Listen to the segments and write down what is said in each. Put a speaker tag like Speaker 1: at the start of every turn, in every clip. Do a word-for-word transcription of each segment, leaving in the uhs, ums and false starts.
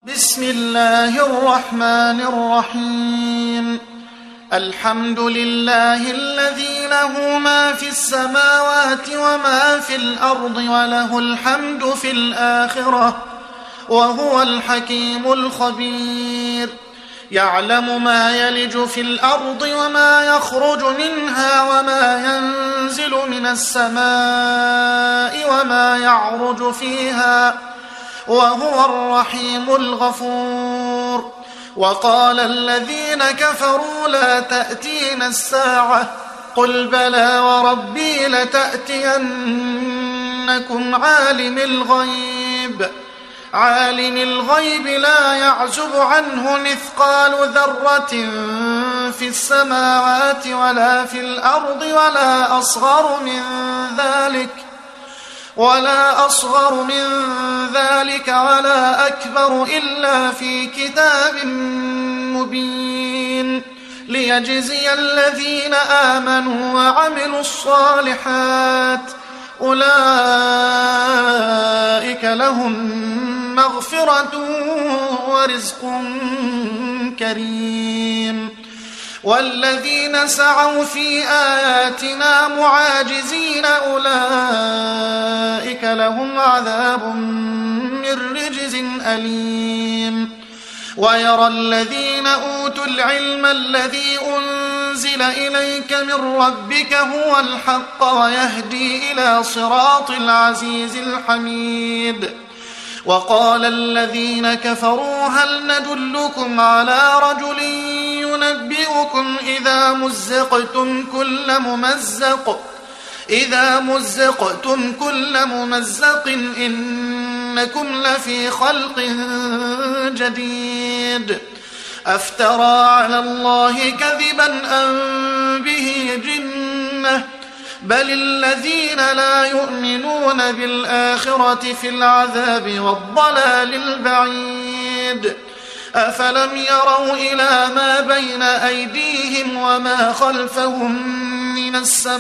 Speaker 1: بسم الله الرحمن الرحيم. الحمد لله الذي له ما في السماوات وما في الأرض وله الحمد في الآخرة وهو الحكيم الخبير. يعلم ما يلج في الأرض وما يخرج منها وما ينزل من السماء وما يعرج فيها وهو الرحيم الغفور. وقال الذين كفروا لا تأتينا الساعة قل بلى وربي لتأتينكم عالم الغيب عالم الغيب لا يعزب عنه مثقال ذرة في السماوات ولا في الأرض ولا أصغر من ذلك ولا أصغر من ذلك ولا أكبر إلا في كتاب مبين ليجزي الذين آمنوا وعملوا الصالحات أولئك لهم مغفرة ورزق كريم. والذين سعوا في آياتنا معاجزين أولئك لهم عذاب من رجز أليم. ويرى الذين أوتوا العلم الذي أنزل إليك من ربك هو الحق ويهدي إلى صراط العزيز الحميد. وقال الذين كفروا هل ندلكم على رجل ينبئكم إذا مزقتم كل ممزق إذا مزقتم كل ممزق إنكم لفي خلق جديد أفترى على الله كذبا أم به جنة بل الذين لا يؤمنون بالآخرة في العذاب والضلال البعيد. أفلم يروا إلى ما بين أيديهم وما خلفهم من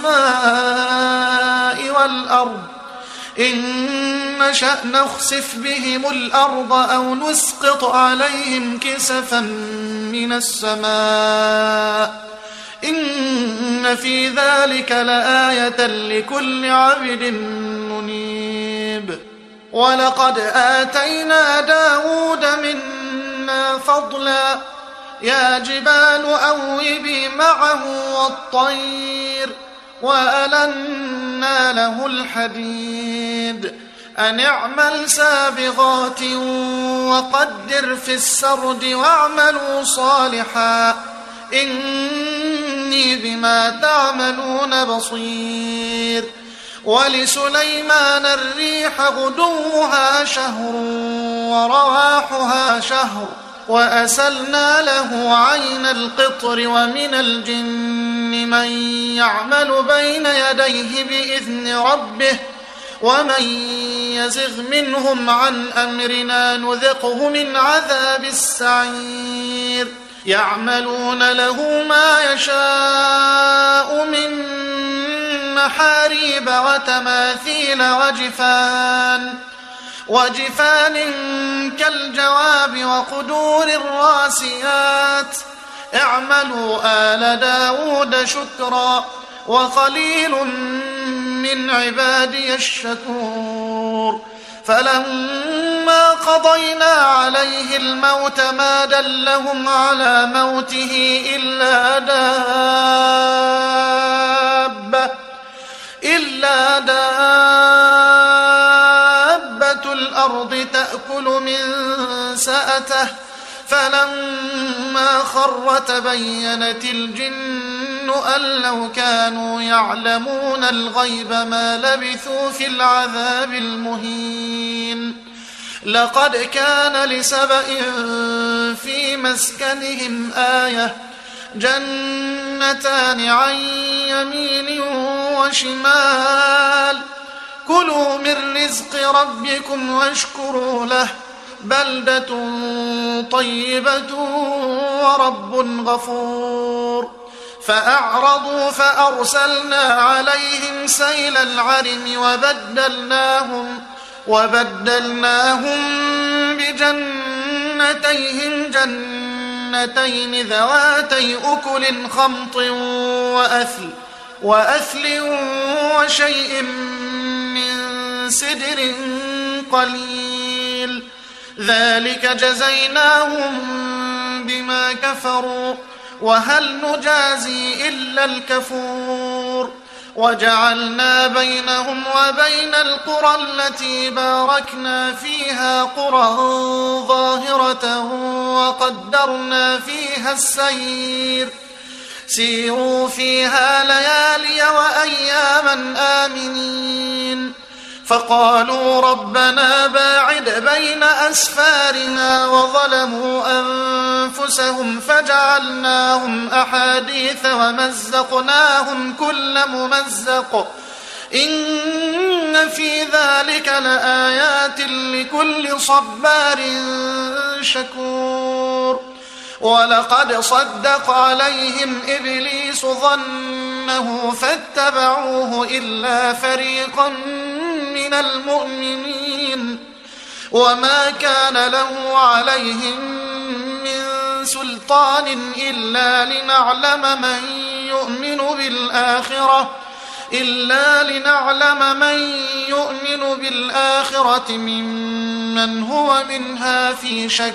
Speaker 1: السماء والأرض إن نشأ نخسف بهم الأرض أو نسقط عليهم كسفا من السماء إن في ذلك لآية لكل عبد منيب. ولقد آتينا داود منا فضلا يا جبال أوبي معه والطير وألنا له الحديد أن اعمل سابغات وقدر في السرد واعملوا صالحا إني بما تعملون بصير. ولسليمان الريح غدوها شهر ورواحها شهر وأسلنا له عين القطر ومن الجن من يعمل بين يديه بإذن ربه ومن يزغ منهم عن أمرنا نذقه من عذاب السعير. يعملون له ما يشاء من محاريب وتماثيل وجفان وجفان كالجواب وقدور الراسيات اعملوا آل داود شكرا وقليل من عبادي الشكور. فلما قضينا عليه الموت ما دلهم على موته إلا دابة إلا دابة الأرض تأكل من سأته فلما خر تبينت الجن أن لو كانوا يعلمون الغيب ما لبثوا في العذاب المهين. لقد كان لسبإ في مسكنهم آية جنتان عن يمين وشمال كلوا من رزق ربكم واشكروا له بلدة طيبة ورب غفور. فأعرضوا فأرسلنا عليهم سيل العرم وبدلناهم وبدلناهم بجنات جنتيهم جنتين ذواتي أكل خمط وأثل, وأثل وشيء من سدر قليل, ذلك جزيناهم بما كفروا وهل نجازي إلا الكفور. وجعلنا بينهم وبين القرى التي باركنا فيها قرى ظاهرة وقدرنا فيها السير, سيروا فيها ليالي وأياما آمنين. فقالوا ربنا باعد بين أسفارنا وظلموا أنفسهم فجعلناهم أحاديث ومزقناهم كل ممزق, إن في ذلك لآيات لكل صبار شكور. ولقد صدق عليهم إبليس ظنه فاتبعوه إلا فريقا من المؤمنين, وما كان له عليهم من سلطان إلا لنعلم من يؤمن بالآخرة إلا لنعلم من يؤمن بالآخرة ممن هو منها في شك,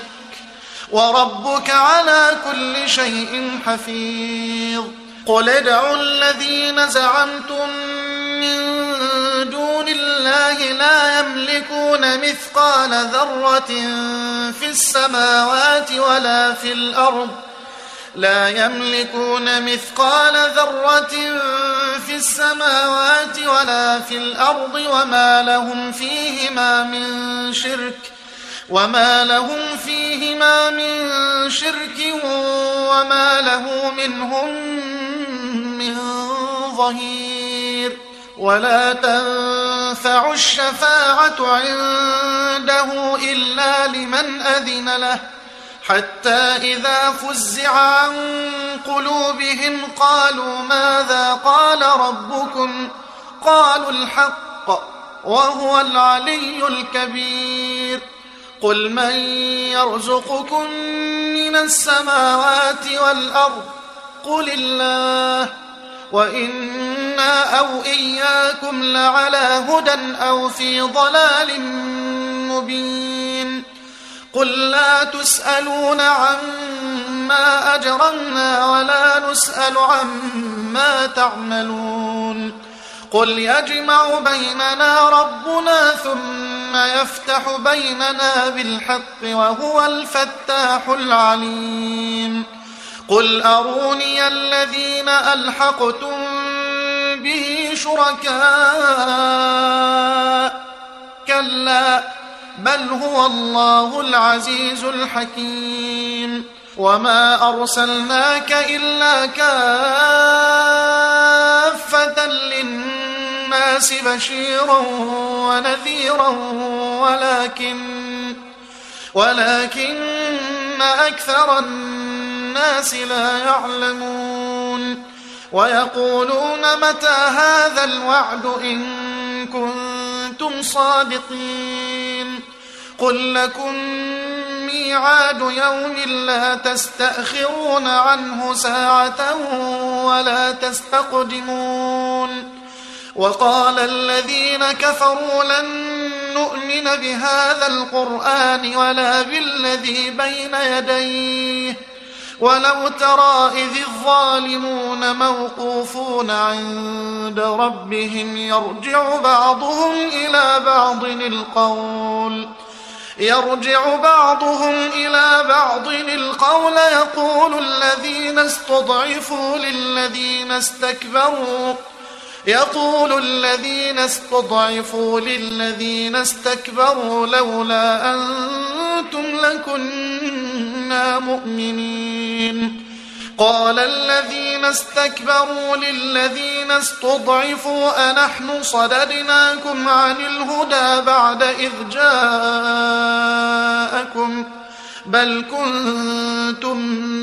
Speaker 1: وربك على كل شيء حفيظ. قل ادعوا الذين زعمتم من دون الله لا يملكون مثقال ذرة في السماوات ولا في الأرض لا يملكون مثقال ذرة في السماوات ولا في الأرض وما لهم فيهما من شرك وما لهم فيهما من شرك وما له منهم من ظهير. ولا تنفع الشفاعة عنده إلا لمن أذن له, حتى إذا فزع عن قلوبهم قالوا ماذا قال ربكم, قالوا الحق وهو العلي الكبير. قل من يرزقكم من السماوات والأرض, قل الله, وإنا أو إياكم لعلى هدى أو في ضلال مبين. قل لا تسألون عما أجرمنا ولا نسأل عما تعملون. قل يجمع بيننا ربنا ثم يفتح بيننا بالحق وهو الفتاح العليم. قل أروني الذين ألحقتم به شركاء, كلا بل هو الله العزيز الحكيم. وما أرسلناك إلا كافة للناس بشيرا ونذيرا ولكن ولكن أكثر الناس لا يعلمون. ويقولون متى هذا الوعد إن كنتم صادقين. قل لكم ميعاد يوم لا تستأخرون عنه ساعة ولا تستقدمون. وقال الذين كفروا لن نؤمن بهذا القرآن ولا بالذي بين يديه ولو ترى إذ الظالمون موقوفون عند ربهم يرجع بعضهم إلى بعض القول يرجع بعضهم إلى بعض القول يقول الذين استضعفوا للذين استكبروا يقول الذين استضعفوا للذين استكبروا لولا أنتم لكنا مؤمنين. قال الذين استكبروا للذين استضعفوا أنحن صددناكم عن الهدى بعد إذ جاءكم بل كنتم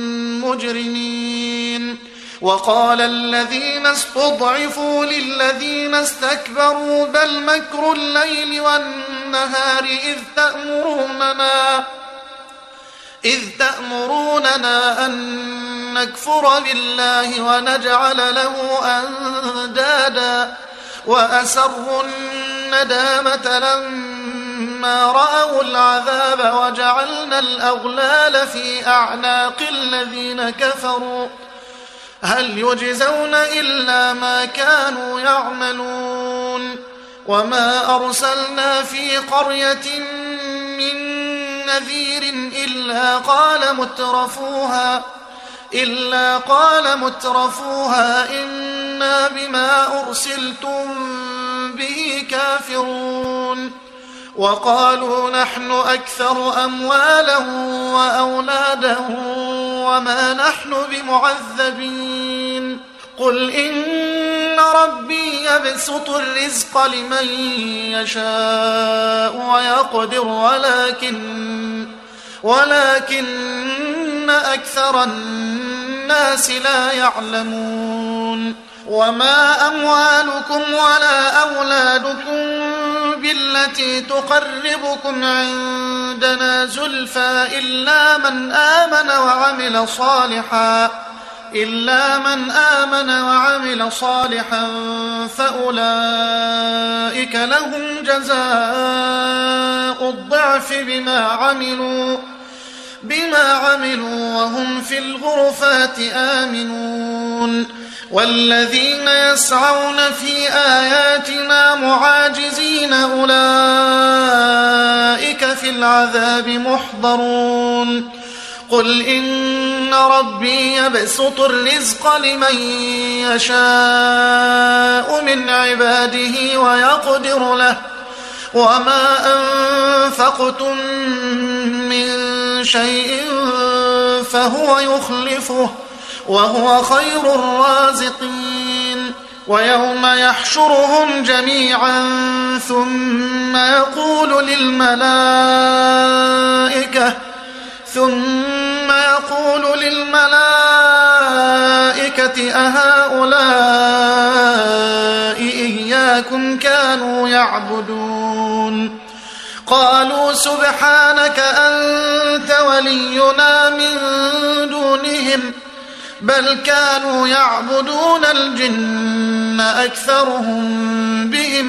Speaker 1: مجرمين. وقال الذين استضعفوا للذين استكبروا بل مكر الليل والنهار إذ تأمروننا إذ تأمروننا أن نكفر بالله ونجعل له أندادا وأسروا الندامة لما رأوا العذاب وجعلنا الأغلال في أعناق الذين كفروا هل يجزون إلا ما كانوا يعملون وما أرسلنا في قرية من نذير إلا قال مترفوها إلا قال مترفوها إنا بما أرسلتم به كافرون وقالوا نحن أكثر أموالا وأولادا وما نحن بمعذبين قل إن ربي يبسط الرزق لمن يشاء ويقدر ولكن ولكن أكثر الناس لا يعلمون وما أموالكم ولا أولادكم بالتي تقربكم عندنا زلفى إلا من آمن وعمل صالحا إلا من آمن وعمل صالحا فأولئك لهم جزاء الضعف بما عملوا بما عملوا وهم في الغرفات آمنون والذين يسعون في آياتنا معاجزين أولئك في العذاب محضرون قل إن ربي يبسط الرزق لمن يشاء من عباده ويقدر له وما أنفقتم من شيء فهو يخلفه وهو خير الرازقين ويوم يحشرهم جميعا ثم يقول للملائكة ثم يقول للملائكة أهؤلاء إياكم كانوا يعبدون قالوا سبحانك أنت ولينا من دونهم بل كانوا يعبدون الجن أكثرهم بهم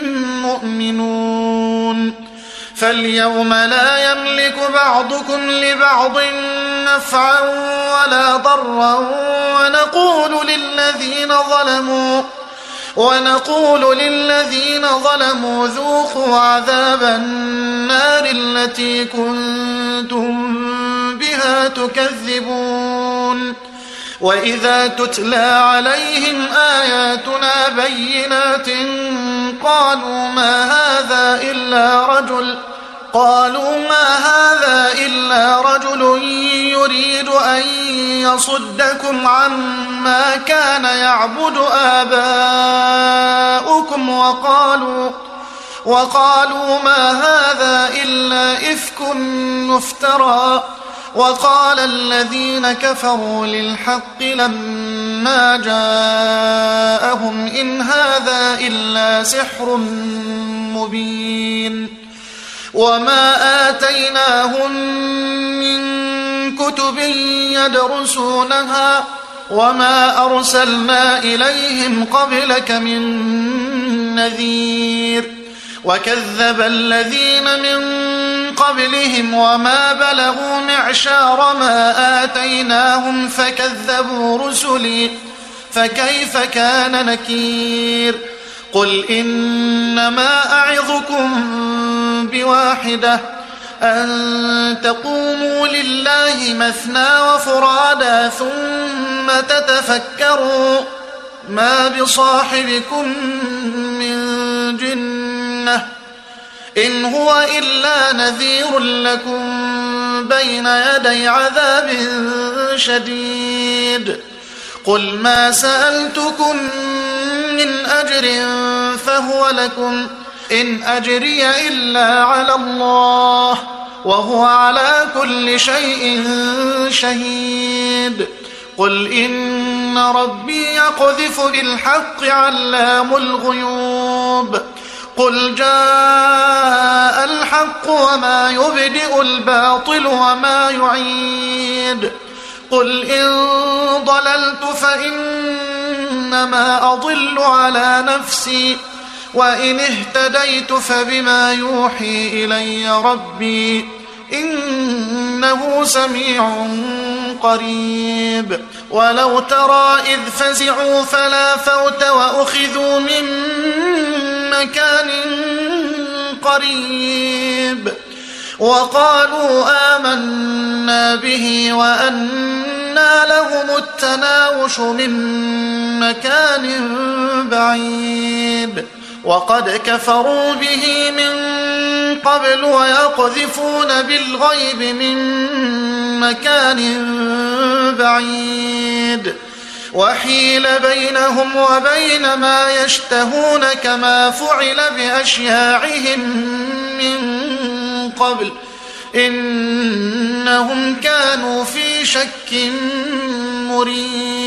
Speaker 1: مؤمنون فاليوم لا يملك بعضكم لبعض نفعا ولا ضرا ونقول للذين ظلموا ونقول للذين ظلموا ذوقوا عذاب النار التي كنتم بها تكذبون وإذا تتلى عليهم آياتنا بينات قالوا ما هذا إلا رجل قالوا ما هذا إلا رجل يريد أن يصدكم عما كان يعبد آباؤكم وقالوا وقالوا ما هذا إلا إفك مفترى وقال الذين كفروا للحق لما جاءهم إن هذا إلا سحر مبين وما آتيناهم من كتب يدرسونها وما أرسلنا إليهم قبلك من نذير وكذب الذين من قبلهم وما بلغوا معشار ما آتيناهم فكذبوا رسلي فكيف كان نكير قل إنما أعظكم بواحدة أن تقوموا لله مثنى وفرادا ثم تتفكروا ما بصاحبكم من جنة إن هو إلا نذير لكم بين يدي عذاب شديد قل ما سألتكم من أجر فهو لكم إن أجري إلا على الله وهو على كل شيء شهيد قل إن ربي يقذف بالحق علام الغيوب قل جاء الحق وما يبدئ الباطل وما يعيد قل إن ضللت فإنما أضل على نفسي وإن اهتديت فبما يوحي إلي ربي إنه سميع قريب ولو ترى إذ فزعوا فلا فوت وأخذوا من مكان قريب وقالوا آمنا به وأنى لهم التناوش من مكان بعيد وقد كفروا به من قبل ويقذفون بالغيب من مكان بعيد وحيل بينهم وبين ما يشتهون كما فعل بأشياعهم من قبل إنهم كانوا في شك مريب